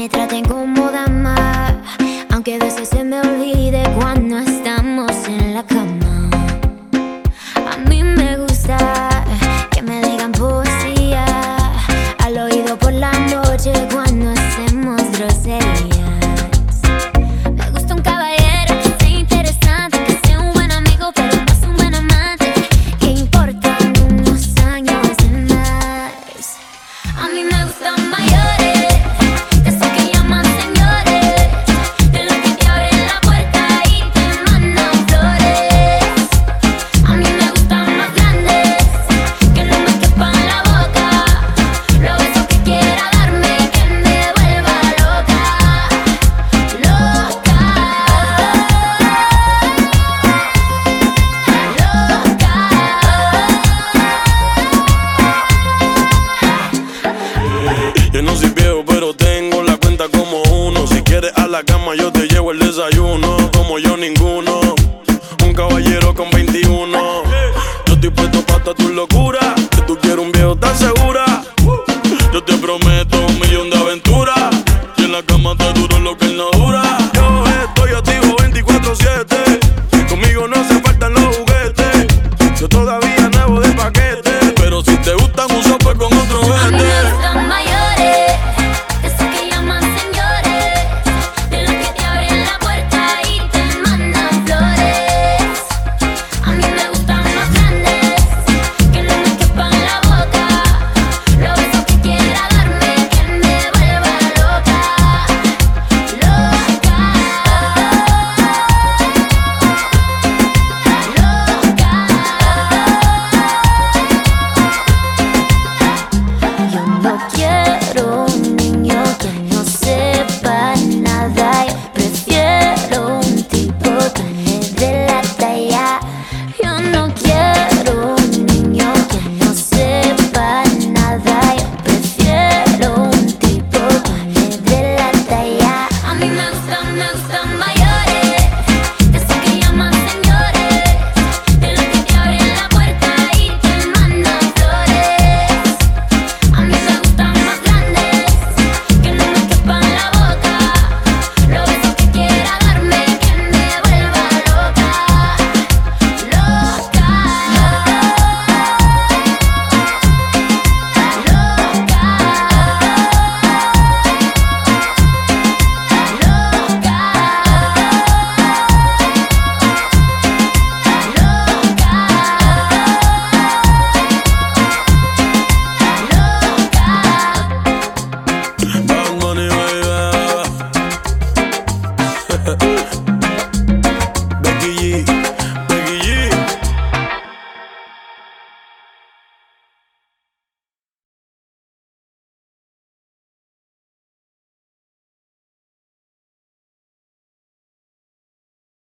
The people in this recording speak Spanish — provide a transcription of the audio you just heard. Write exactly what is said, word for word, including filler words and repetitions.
me traten como dama, aunque a veces se me olvide cuando estamos en la cama. A mí me gusta que me digan poesía al oído por la noche cuando hacemos groserías. Me gusta un caballero que sea interesante, que sea un buen amigo pero más un buen amante, que importan unos años de más. A mí me gustan mayores, de esos que llaman señores, de los que te abren la puerta y te mandan flores. A mí me gustan más grandes, que no me quepan la boca, los besos que quiera darme y que me vuelva loca, loca, loca. Yo no soy viejo, pero tengo la cuenta como uno. Si quieres a la cama, yo te llevo el desayuno. Como yo, ninguno. Un caballero con veintiuno. Yo estoy puesto pa' toda tu locura. Que tú quieres un viejo, ¿estás segura? Yo te prometo un millón de aventuras. Y en la cama te dura.